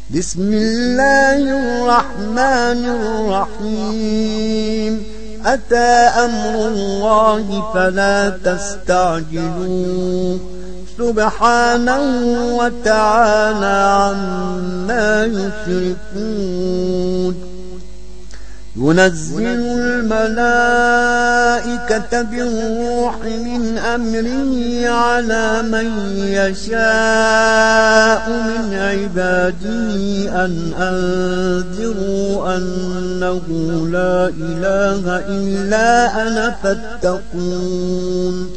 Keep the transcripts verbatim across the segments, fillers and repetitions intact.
بسم الله الرحمن الرحيم أتى أمر الله فلا تستعجلوه سبحانه وتعالى عما يشركون ينزل الملائكة بالروح من أمره على من يشاء من عباده أن أنذروا أنه لا إله إلا أنا فاتقون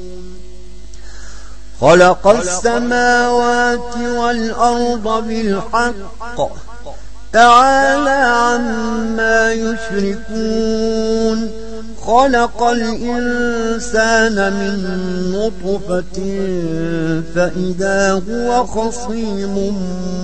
خلق السماوات والأرض بالحق تعالى عما يشركون خلق الإنسان من نطفة فإذا هو خصيم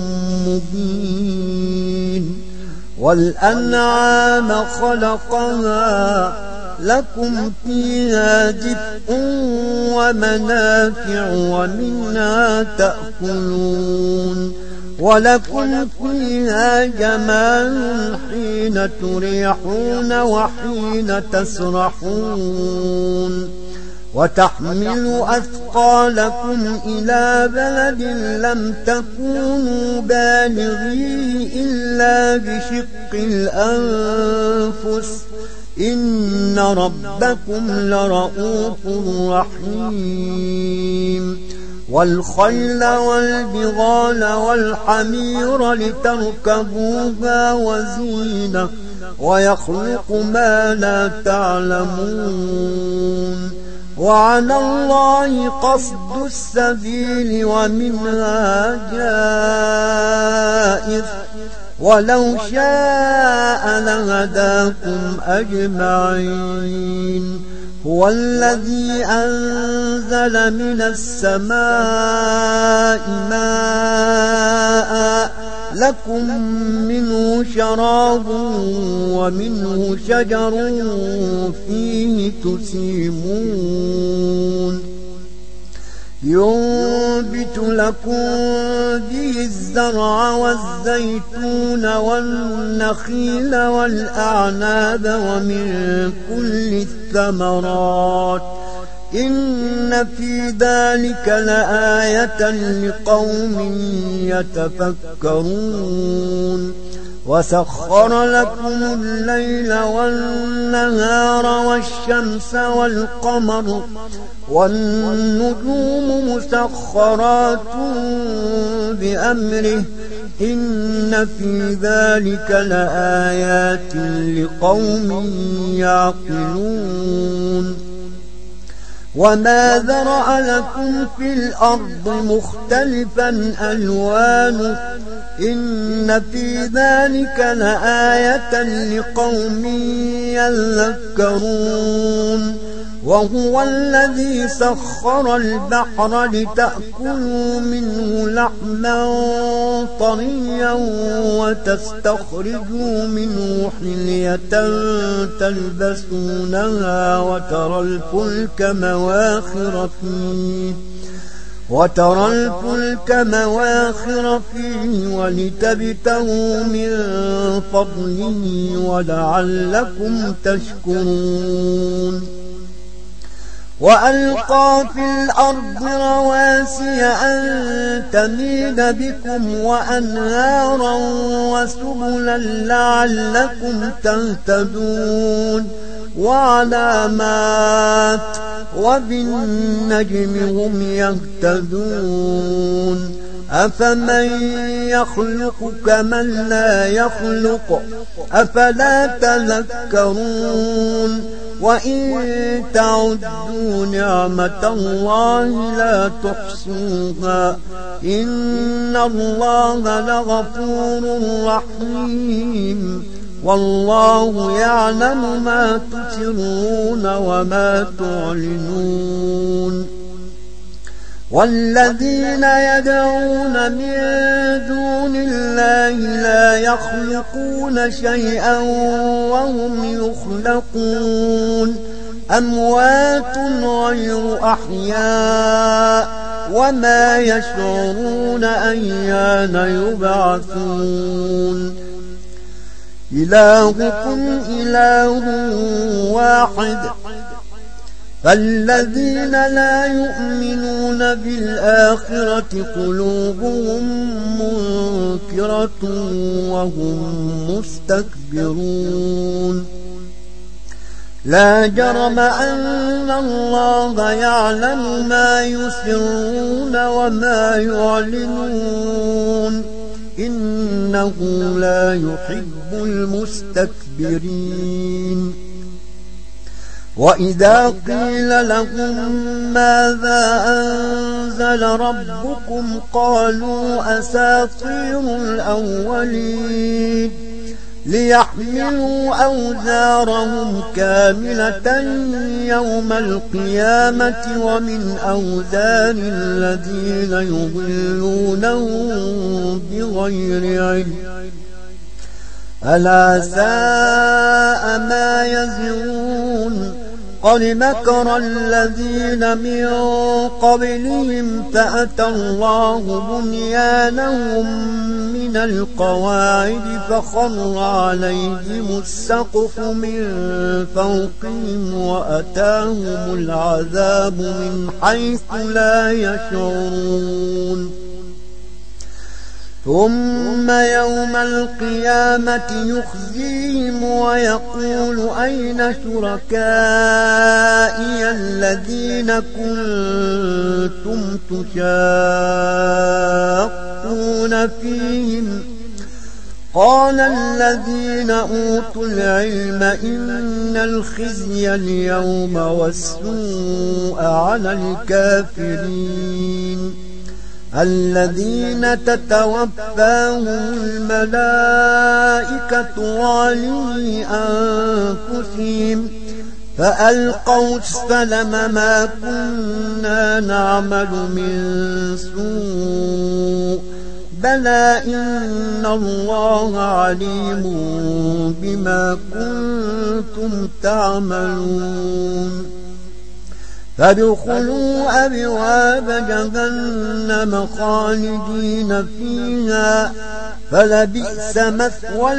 مبين والأنعام خلقها لكم فيها دفء ومنافع ومنها تأكلون ولكم فيها جمال حين تريحون وحين تسرحون وتحمل أثقالكم إلى بلد لم تكونوا بالغيه إلا بشق الأنفس إن ربكم لرؤوف رحيم والخيل والبغال والحمير لتركبوها وزينة ويخلق ما لا تعلمون وعلى الله قصد السبيل ومنها جائر ولو شاء لهداكم أجمعين هو الذي أنزل من السماء ماء لكم منه شراب ومنه شجر فيه تسيمون ينبت لكم به الزرع والزيتون والنخيل والأعناب ومن كل الثمرات إن في ذلك لآية لقوم يتفكرون وسخر لكم الليل والنهار والشمس والقمر والنجوم مسخرات بأمره إن في ذلك لآيات لقوم يعقلون وما ذرأ لكم في الأرض مختلفا ألوانه إن في ذلك لآية لقوم يذكرون وهو الذي سخر البحر لتأكلوا منه لحما طريا وتستخرجوا منه حلية تلبسونها وترى الفلك مواخر فيه وترى الفلك مواخر فيه ولتبتغوا من فضله ولعلكم تشكرون وألقى في الأرض رواسي أن تميد بكم وأنهارا وسبلا لعلكم تهتدون وعلامات وبالنجم هم يهتدون أفمن يخلق كمن لا يخلق أفلا تذكرون وإن تعدوا نعمة الله لا تحصوها إن الله لغفور رحيم والله يعلم ما تسرون وما تعلنون والذين يدعون من دون الله لا يخلقون شيئا وهم يخلقون أموات غير أحياء وما يشعرون أيان يبعثون إلهكم إله واحد فالذين لا يؤمنون بالآخرة قلوبهم منكرة وهم مستكبرون لا جرم أن الله يعلم ما يسرون وما يعلنون إنه لا يحب المستكبرين وإذا قيل لهم ماذا أنزل ربكم قالوا أساطير الأولين ليحملوا أوزارهم كاملة يوم القيامة ومن أوزار الذين يضلونهم بغير علم ألا ساء ما يزرون قد مكر الذين من قبلهم فأتى الله بنيانهم من القواعد فخر عليهم السقف من فوقهم وأتاهم العذاب من حيث لا يشعرون ثم يوم القيامة يخزيهم ويقول أين شركائي الذين كنتم تشاقون فيهم قال الذين أوتوا العلم إن الخزي اليوم والسوء على الكافرين الذين تتوفاهم الملائكة ظالمي أنفسهم فألقوا السلم ما كنا نعمل من سوء بلى إن الله عليم بما كنتم تعملون فادخلوا أبواب جهنم خالدين فيها فلبئس مثوى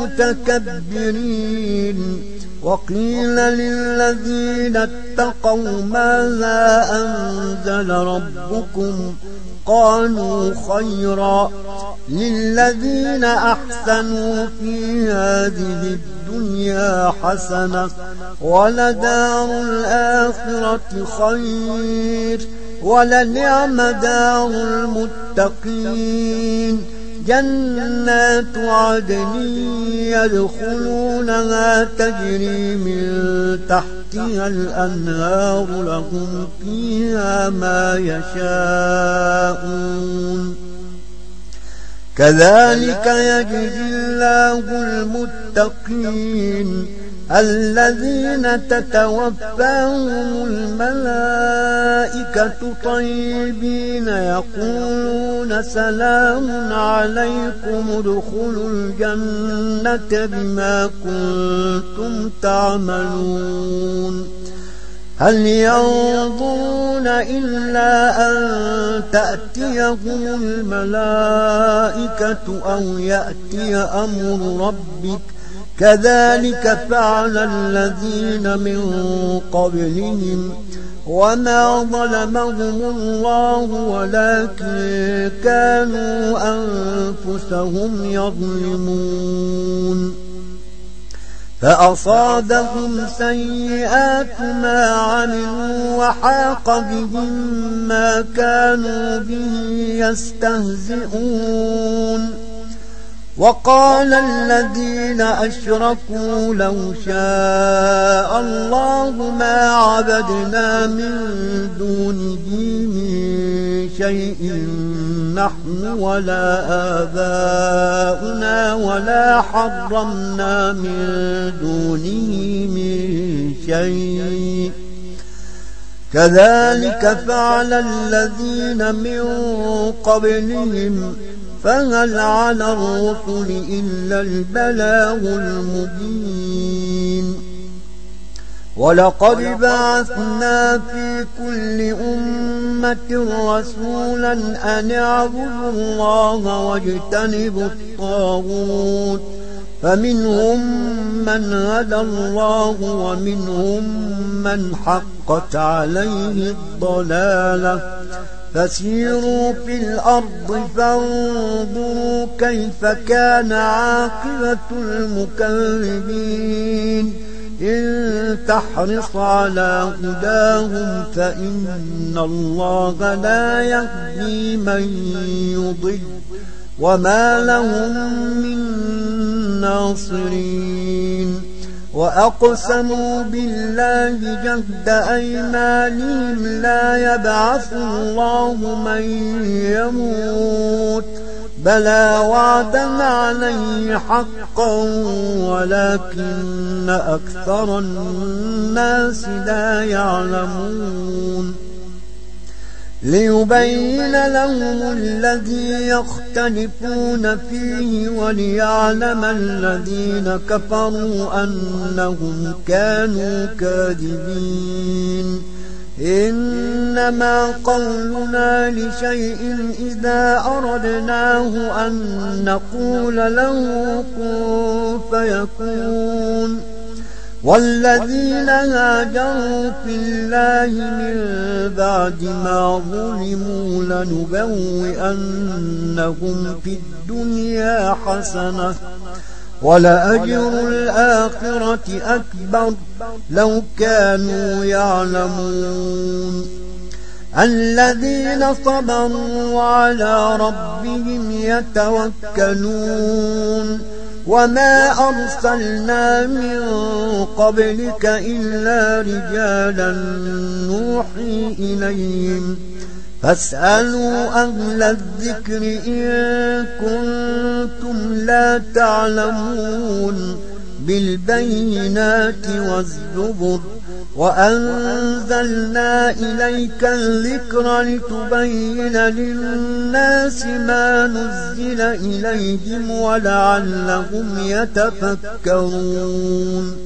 المتكبرين وقيل للذين اتقوا ماذا أنزل ربكم قالوا خيرا للذين أحسنوا في هذه الدنيا حسنة ولدار الآخرة خير ولنعم دار المتقين جنات عدن يدخلونها تجري من تحتها الأنهار لهم فيها ما يشاءون كذلك يجزي الله المتقين الذين تتوفاهم الملائكة طيبين يقولون سلام عليكم ادخلوا الجنة بما كنتم تعملون هل ينظرون إلا أن تأتيهم الملائكة أو يأتي أمر ربك كذلك فعل الذين من قبلهم وما ظلمهم الله ولكن كانوا أنفسهم يظلمون فأصابهم سيئات ما عملوا وحاق بهم ما كانوا به يستهزئون وقال الذين أشركوا لو شاء الله ما عبدنا من دونه من شيء نحن ولا آباؤنا ولا حرمنا من دونه من شيء كذلك فعل الذين من قبلهم فهل على الرسل إلا البلاغ المبين ولقد بعثنا في كل أمة رسولا أن اعبدوا الله واجتنبوا الطاغوت فمنهم من هدى الله ومنهم من حقت عليه الضلالة فسيروا في الأرض فانظروا كيف كان عاقبة المكذبين إن تحرص على هداهم فإن الله لا يهدي من يضل وما لهم من ناصرين وأقسموا بالله جهد أيمانهم لا يبعث الله من يموت بلى وعدا عليه حقا ولكن أكثر الناس لا يعلمون ليبين لهم الذي يختلفون فيه وليعلم الذين كفروا أنهم كانوا كاذبين إنما قولنا لشيء إذا أردناه أن نقول له كن فيكون والذين هاجروا في الله من بعد ما ظلموا لنبوئنهم في الدنيا حسنة ولأجر الآخرة أكبر لو كانوا يعلمون الذين صبروا وعلى ربهم يتوكلون وما أرسلنا من قبلك إلا رجالا نوحي إليهم فاسألوا أهل الذكر إن كنتم لا تعلمون بالبينات والزبر وأنزلنا إليك الذكر لتبين للناس ما نزل إليهم ولعلهم يتفكرون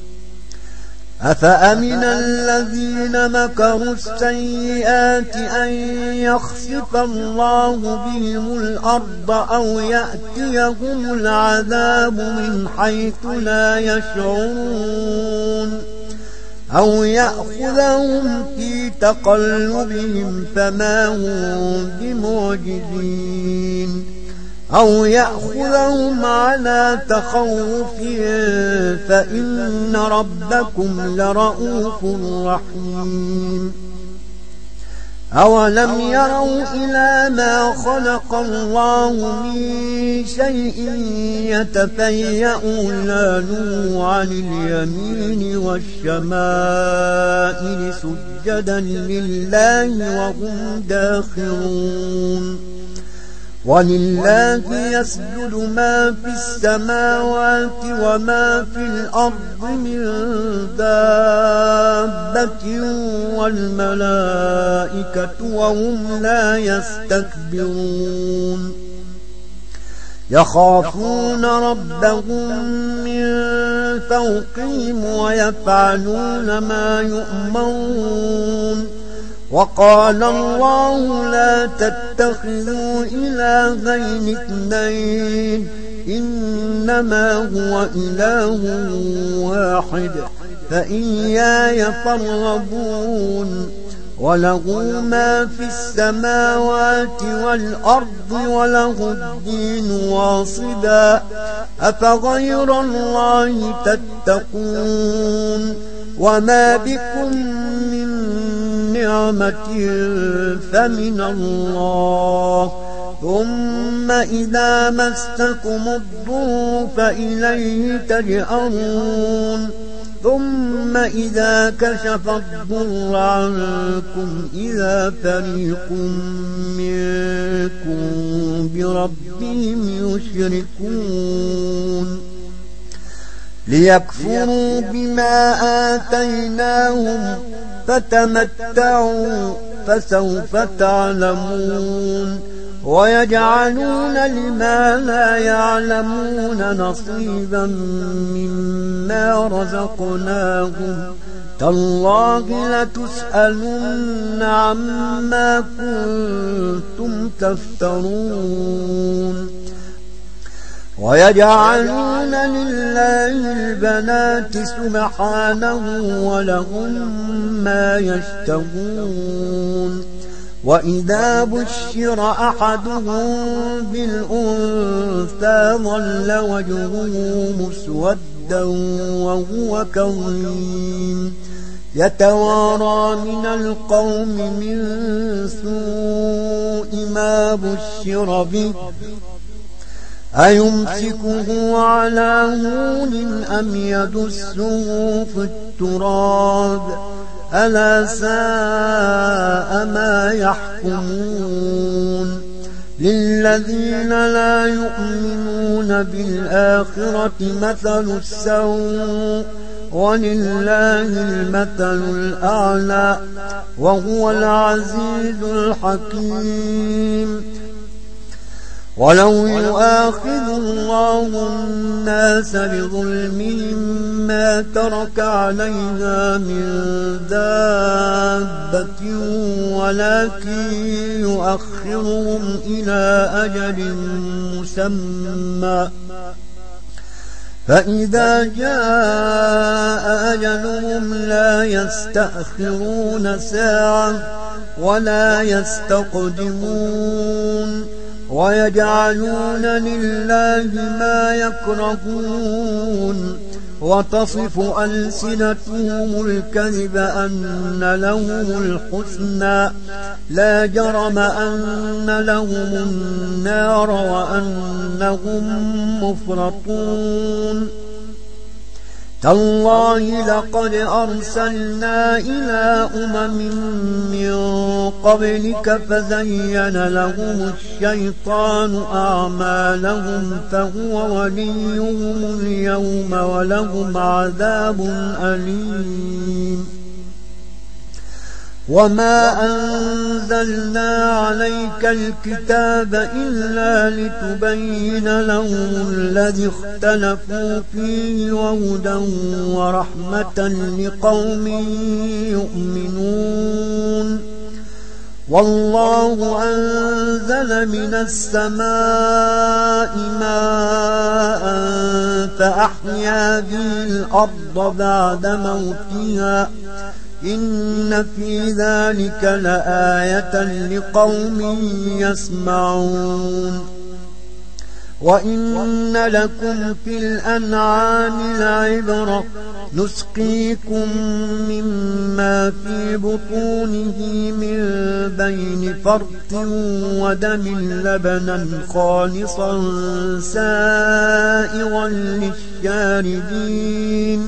أفأمن الذين مكروا السيئات أن يخسف الله بهم الأرض أو يأتيهم العذاب من حيث لا يشعرون أو يأخذهم في تقلبهم فما هم بمعجزين أو يأخذهم على تخوف فإن ربكم لرؤوف رحيم أولم يروا إلى ما خلق الله من شيء يتفيأ ظلاله عن اليمين والشمائل سجدا لله وهم داخرون ولله يسجد ما في السماوات وما في الأرض من دابة والملائكة وهم لا يستكبرون يخافون ربهم من فوقهم ويفعلون ما يؤمرون وقال الله لا تتخذوا إلهين اثنين إنما هو إله واحد فإياي فارهبون وله ما في السماوات والأرض وله الدين واصبا أفغير الله تتقون وما بكم من نعمة فمن الله ثم إذا مسكم الضر فإليه تجأرون ثم إذا كشف الضر عنكم إذا فريق منكم بربهم يشركون ليكفروا بما آتيناهم فتمتعوا فسوف تعلمون ويجعلون لما لا يعلمون نصيبا مما رزقناهم تالله لتسألن عما كنتم تفترون ويجعلون لله البنات سبحانه ولهم ما يشتهون وإذا بشر أحدهم بالأنثى ظل وجهه مسودا وهو كظيم يتوارى من القوم من سوء ما بشر به أيمسكه على هون أم يدسه في التراب ألا ساء ما يحكمون للذين لا يؤمنون بالآخرة مثل السوء ولله المثل الأعلى وهو العزيز الحكيم ولو يؤاخذ الله الناس بظلمهم ما ترك عليها من دابة ولكن يؤخرهم إلى أجل مسمى فإذا جاء أجلهم لا يستأخرون ساعة ولا يستقدمون ويجعلون لله ما يكرهون وتصف ألسنتهم الكذب أن لهم الحسنى لا جرم أن لهم النار وأنهم مفرطون تالله لقد أرسلنا إلى أمم من قبلك فزين لهم الشيطان أعمالهم فهو وليهم اليوم ولهم عذاب أليم وما أنزلنا عليك الكتاب إلا لتبين لهم الذي اختلفوا فيه وهدى ورحمة لقوم يؤمنون والله أنزل من السماء ماء فأحيا به الأرض بعد موتها إن في ذلك لآية لقوم يسمعون وإن لكم في الأنعام لعبرة نسقيكم مما في بطونه من بين فرث ودم لبنا خالصا سائغا للشاربين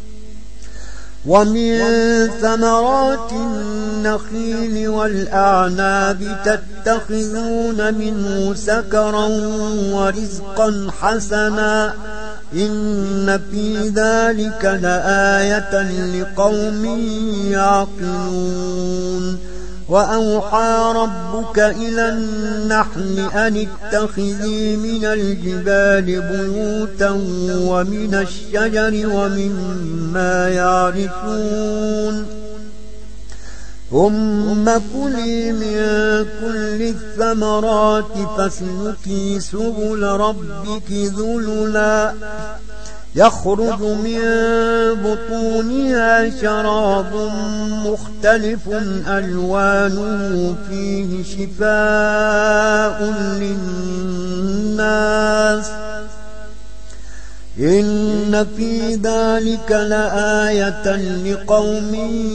ومن ثمرات النخيل والأعناب تتخذون منه سكرا ورزقا حسنا إن في ذلك لآية لقوم يعقلون وأوحى ربك إلى النحل أن اتخذي من الجبال بيوتا ومن الشجر ومما يعرشون ثم كلي من كل الثمرات فاسلكي سبل ربك ذللا يخرج من بطونها شراب مختلف ألوانه فيه شفاء للناس إن في ذلك لآية لقوم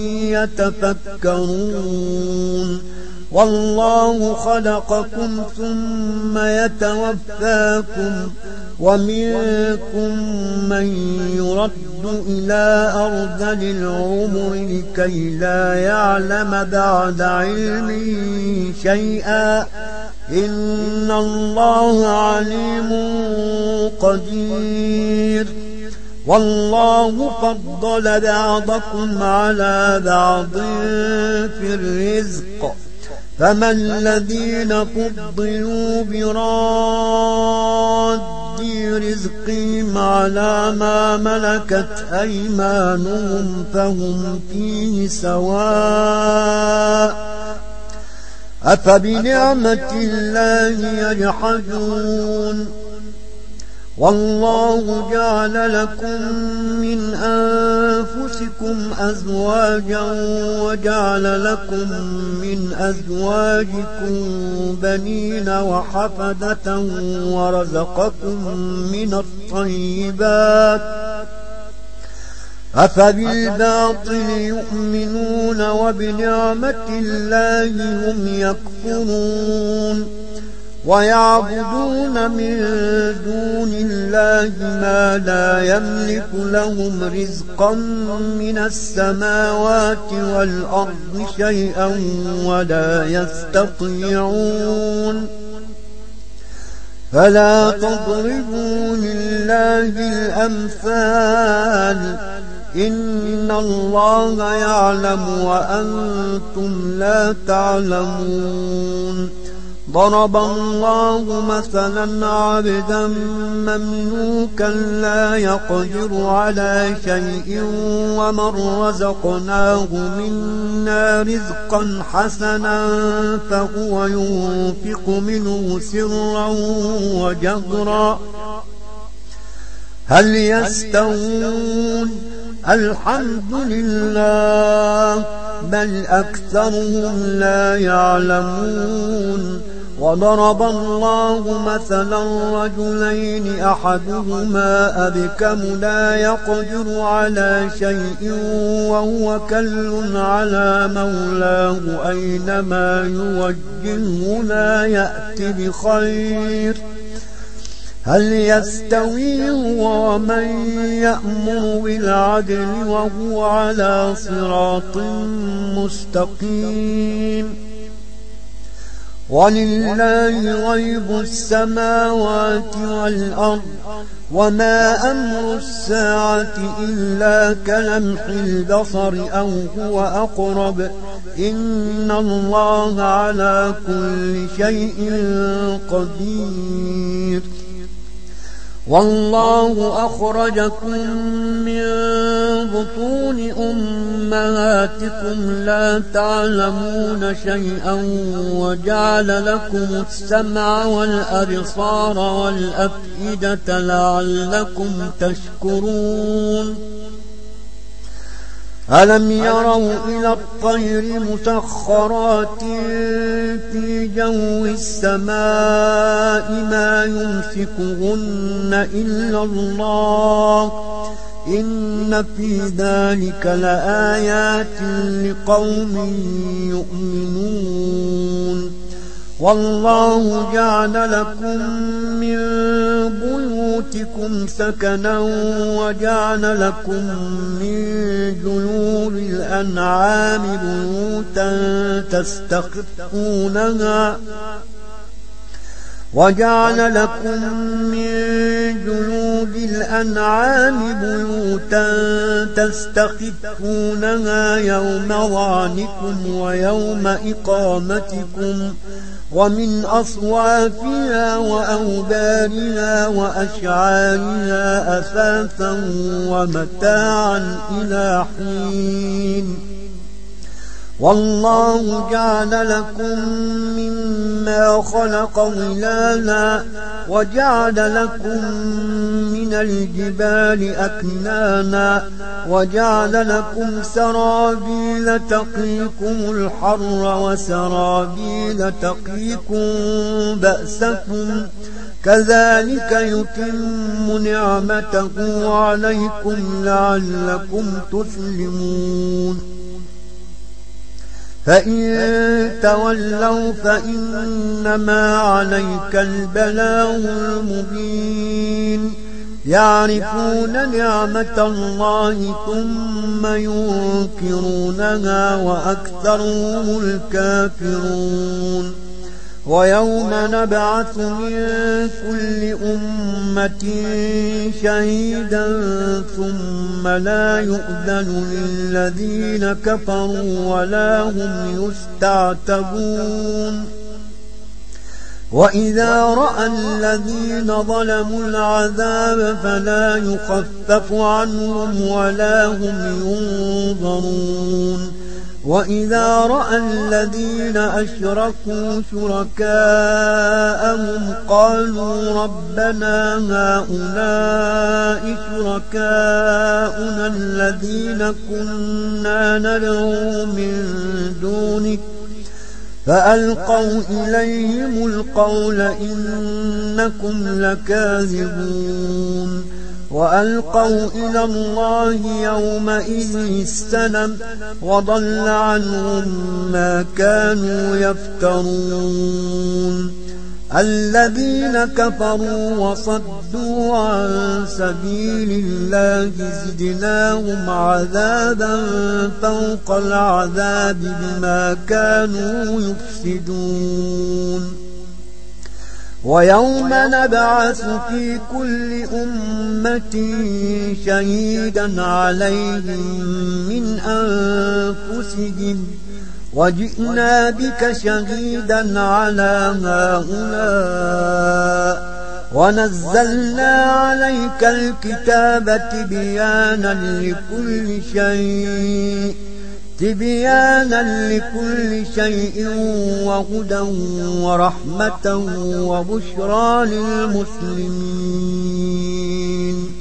يتفكرون والله خلقكم ثم يتوفاكم ومنكم من يرد إلى أرذل العمر لكي لا يعلم بعد علم شيئا إن الله عليم قدير والله فضل بعضكم على بعض في الرزق فما الذين فضلوا براد رزق رزقهم على ما ملكت أيمانهم فهم فيه سواء أفبنعمة الله يجحدون والله جعل لكم من أنفسكم أزواجا وجعل لكم من أزواجكم بنين وحفدة ورزقكم من الطيبات أفبالباطل يؤمنون وبنعمة الله هم يكفرون ويعبدون من دون الله ما لا يملك لهم رزقا من السماوات والأرض شيئا ولا يستطيعون فلا تضربوا لله الأمثال إن الله يعلم وأنتم لا تعلمون ضرب الله مثلا عبدا مملوكا لا يقدر على شيء ومن رزقناه منا رزقا حسنا فهو ينفق منه سرا وجهرا هل يستوون الحمد لله بل أكثرهم لا يعلمون وضرب الله مثلا رجلين أحدهما أبكم لا يقدر على شيء وهو كل على مولاه أينما يوجهه لا يأتي بخير هل يستوي هو ومن يأمر بالعدل وهو على صراط مستقيم ولله غيب السماوات والأرض وما أمر الساعة إلا كلمح البصر أو هو أقرب إن الله على كل شيء قدير والله أخرجكم من بطون أمهاتكم لا تعلمون شيئا وجعل لكم السمع والأبصار والأفئدة لعلكم تشكرون ألم يروا إلى الطير مسخرات في جو السماء ما يمسكهن إلا الله إن في ذلك لآيات لقوم يؤمنون والله جعل لكم من بيوتكم سكنا وجعل لكم من جلود الأنعام بيوتا تستخفونها وجعل لكم من جلود الأنعام بيوتا تستخفونها يوم ظعنكم ويوم إقامتكم ومن أصوافها وأوبارها وأشعارها أثاثا ومتاعا إلى حين والله جعل لكم مما خلق ظلالا وجعل لكم من الجبال أكنانا وجعل لكم سرابيل تقيكم الحر وسرابيل تقيكم بأسكم كذلك يتم نعمته عليكم لعلكم تسلمون فإن تولوا فإنما عليك البلاغ المبين يعرفون نعمة الله ثم ينكرونها وأكثرهم الكافرون ويوم نبعث من كل أمة شهيدا ثم لا يؤذن للذين كفروا ولا هم يستعتبون وإذا رأى الذين ظلموا العذاب فلا يخفف عنهم ولا هم ينظرون وإذا رأى الذين أشركوا شركاءهم قالوا ربنا هؤلاء شركاؤنا الذين كنا ندعو من دونك فألقوا إليهم القول إنكم لكاذبون وألقوا إلى الله يومئذ السلم وضل عنهم ما كانوا يفترون الذين كفروا وصدوا عن سبيل الله زدناهم عذابا فوق العذاب بما كانوا يفسدون ويوم نبعث في كل أمة شهيدا عليهم من أنفسهم وجئنا بك شهيدا على هؤلاء ونزلنا عليك الكتاب تبيانا لكل شيء تبيانا لكل شيء وهدى ورحمة وبشرى للمسلمين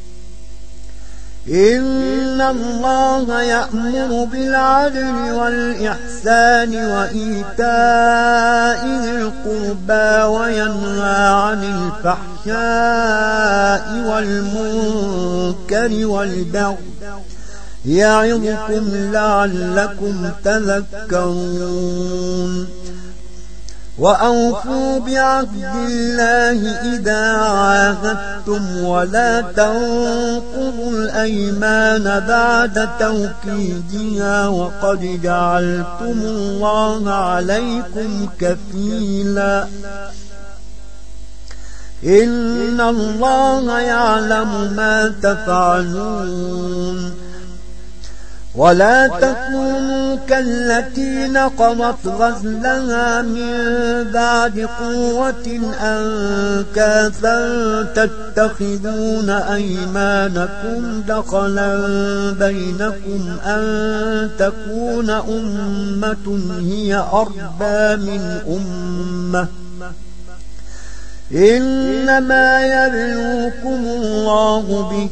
إن الله يأمر بالعدل والإحسان وإيتاء ذي القربى وينهى عن الفحشاء والمنكر والبغي يعظكم لعلكم تذكرون وأوفوا بعهد الله إذا عاهدتم ولا تنقضوا الأيمان بعد توكيدها وقد جعلتم الله عليكم كفيلا إن الله يعلم ما تفعلون ولا تكونوا كالتي نقضت غزلها من بعد قوة أنكاثا تتخذون أيمانكم دخلا بينكم أن تكون أمة هي أربى من أمة إنما يبلوكم الله به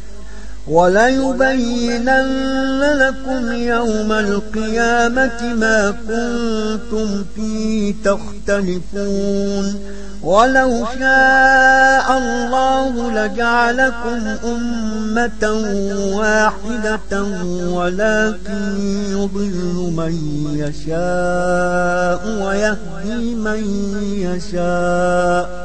وليبينن لكم يوم القيامة ما كنتم فيه تختلفون ولو شاء الله لجعلكم أمة واحدة ولكن يضل من يشاء ويهدي من يشاء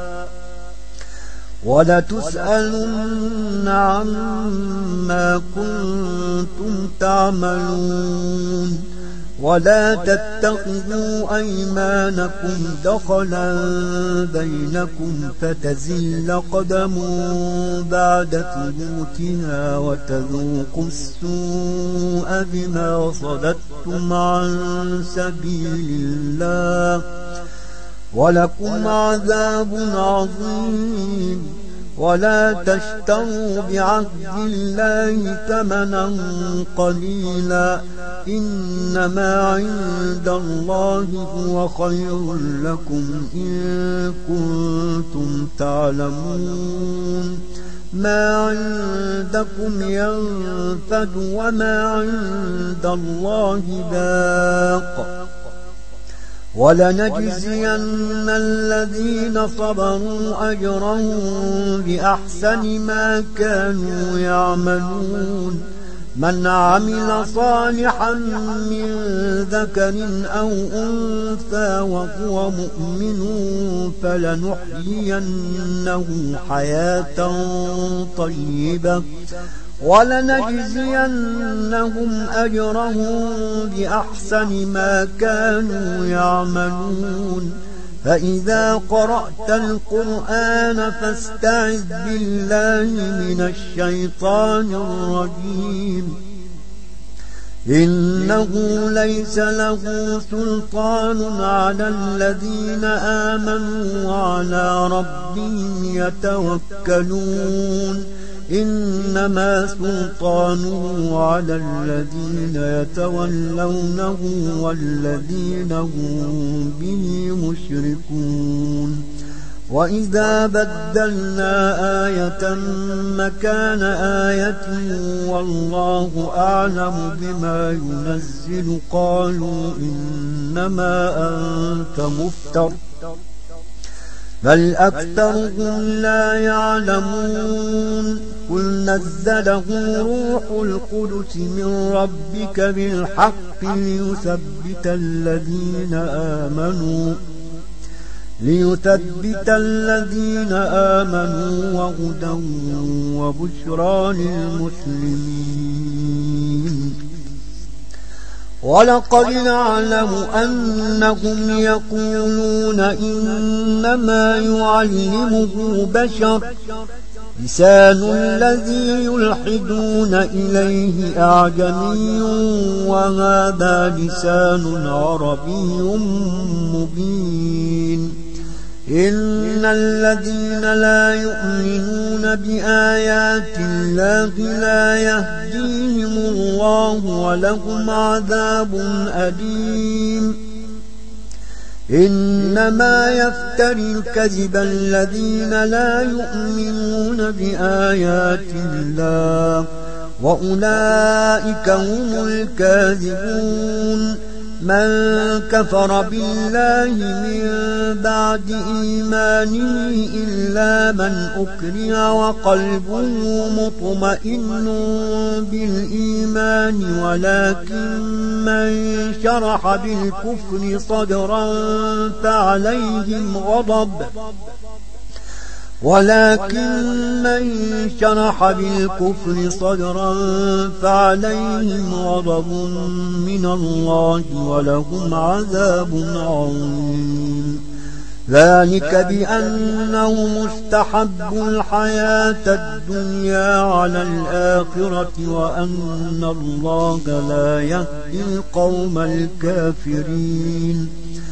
ولتسألن عما كنتم تعملون ولا تتخذوا أيمانكم دخلا بينكم فتزل قدم بعد ثبوتها وتذوقوا السوء بما صددتم عن سبيل الله ولكم عذاب عظيم ولا تشتروا بعهد الله ثمنا قليلا إنما عند الله هو خير لكم إن كنتم تعلمون ما عندكم ينفد وما عند الله باق ولنجزين الذين صبروا أجرهم بأحسن ما كانوا يعملون من عمل صالحا من ذكر أو أنثى وهو مؤمن فلنحيينه حياة طيبة ولنجزينهم أجرهم بأحسن ما كانوا يعملون فإذا قرأت القرآن فاستعذ بالله من الشيطان الرجيم إنه ليس له سلطان على الذين آمنوا وعلى ربهم يتوكلون إنما سلطانه على الذين يتولونه والذين هم به مشركون وإذا بدلنا آية مكان آية والله أعلم بما ينزل قالوا إنما أنت مفتر بل أكثرهم لا يعلمون قل نزله روح القدس من ربك بالحق ليثبت الذين آمنوا ليثبت الذين آمنوا وهدى وبشرى للمسلمين ولقد نعلم أنهم يقولون إنما يعلمه بشر لسان الذي يلحدون إليه أعجمي وهذا لسان عربي مبين إن الذين لا يؤمنون بآيات الله لا يهديهم الله ولهم عذاب أليم إنما يفتري الكذب الذين لا يؤمنون بآيات الله وأولئك هم الكاذبون من كفر بالله من بعد إيمانه إلا من أكره وقلبه مطمئن بالإيمان ولكن من شرح بالكفر صدرا فعليهم غضب ولكن من شرح بالكفر صدرا فعليهم غضب من الله ولهم عذاب عظيم ذلك بأنهم استحبوا الحياة الدنيا على الآخرة وأن الله لا يهدي القوم الكافرين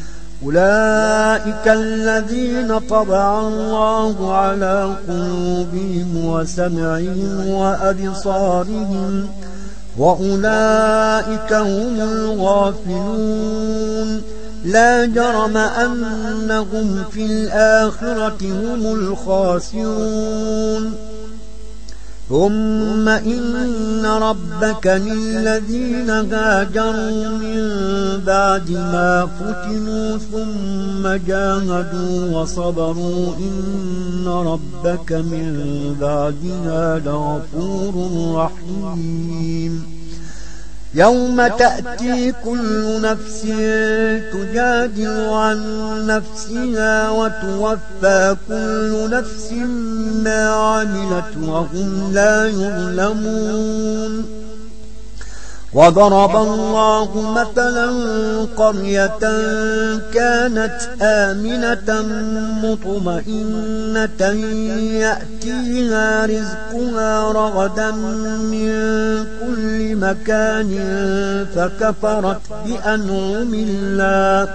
أولئك الذين طبع الله على قلوبهم وسمعهم وأبصارهم وأولئك هم الغافلون لا جرم أنهم في الآخرة هم الخاسرون ثم إن ربك للذين هاجروا من بعد ما فتنوا ثم جاهدوا وصبروا إن ربك من بعدها لغفور رحيم يوم تأتي كل نفس تجادل عن نفسها وتوفى كل نفس ما عملت وهم لا يظلمون وضرب الله مثلا قرية كانت آمنة مطمئنة يأتيها رزقها رغدا من كل مكان فكفرت بأنعم الله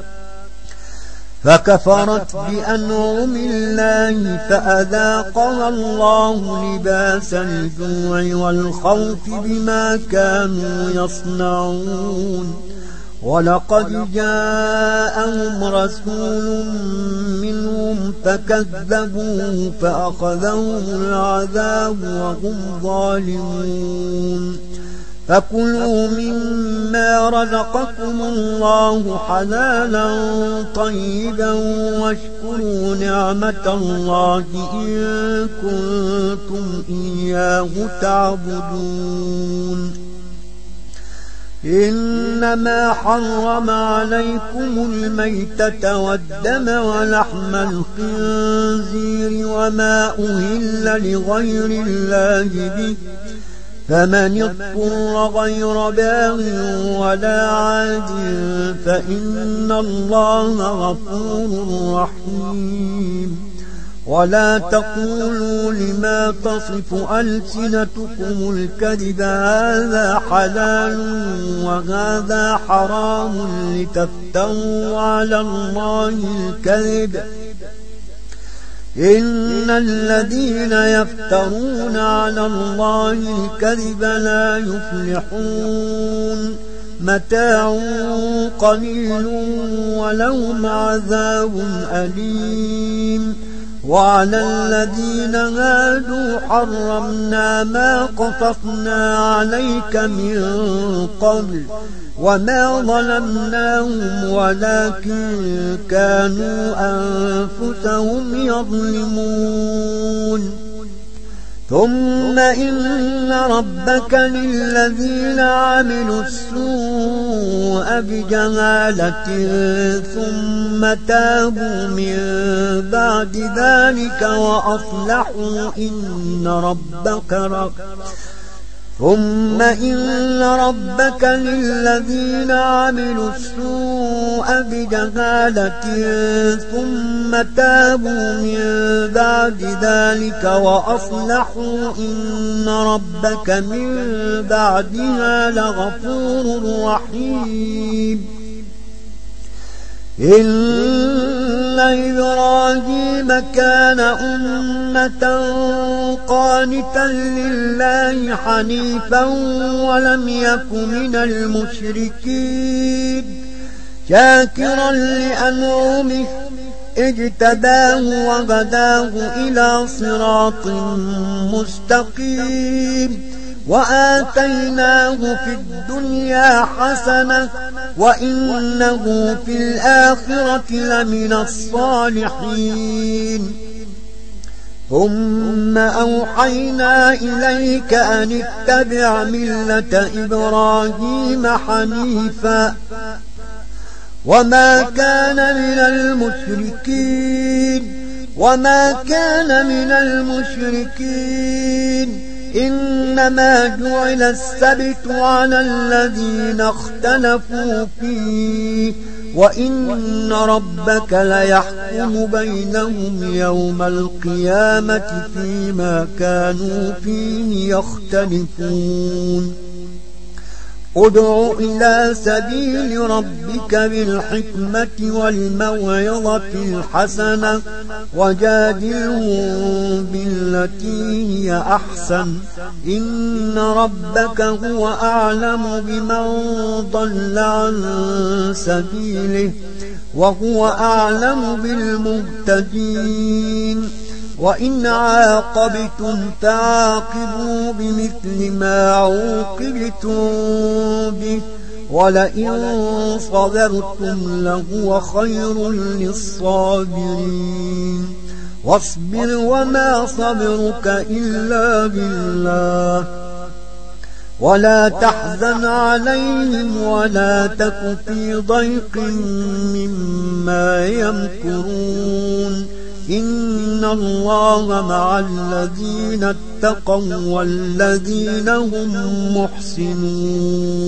فكفرت بأنعم الله فأذاقها الله لباس الجوع والخوف بما كانوا يصنعون ولقد جاءهم رسول منهم فكذبوه فأخذهم العذاب وهم ظالمون فكلوا مما رزقكم الله حلالا طيبا واشكروا نعمة الله إن كنتم إياه تعبدون إنما حرم عليكم الميتة والدم ولحم الخنزير وما أهل لغير الله به فمن اضطر غير باغ ولا عاد فإن الله غفور رحيم ولا تقولوا لما تصف ألسنتكم الكذب هذا حلال وهذا حرام لتفتروا على الله الكذب إن الذين يفترون على الله الكذب لا يفلحون متاع قليل ولهم عذاب أليم وعلى الذين هادوا حرمنا ما قصصنا عليك من قبل وما ظلمناهم ولكن كانوا أنفسهم يظلمون ثم إن ربك للذين عملوا السوء بجهالة ثم تابوا من بعد ذلك وأصلحوا إن ربك رب ثم إن ربك للذين عملوا السوء بجهالة ثم تابوا من بعد ذلك وأصلحوا إن ربك من بعدها لغفور رحيم إن إبراهيم كان أمة قانتا لله حنيفا ولم يك من المشركين شاكرا لأنعمه اجتباه وهداه إلى صراط مستقيم وآتيناه في الدنيا حسنة وإنه في الآخرة لمن الصالحين ثم أوحينا إليك أن اتبع ملة إبراهيم حنيفا وما كان من المشركين وما كان من المشركين إنما جعل السبت على الذين اختلفوا فيه وإن ربك ليحكم بينهم يوم القيامة فيما كانوا فيه يختلفون ادع إلى سبيل ربك بالحكمة والموعظة الحسنة وجادلهم بالتي هي أحسن إن ربك هو أعلم بمن ضل عن سبيله وهو أعلم بالمهتدين وإن عاقبتم فعاقبوا بمثل ما عوقبتم به ولئن صبرتم لهو خير للصابرين واصبر وما صبرك إلا بالله ولا تحزن عليهم ولا تك في ضيق مما يمكرون إن الله مع الذين اتقوا والذين هم محسنون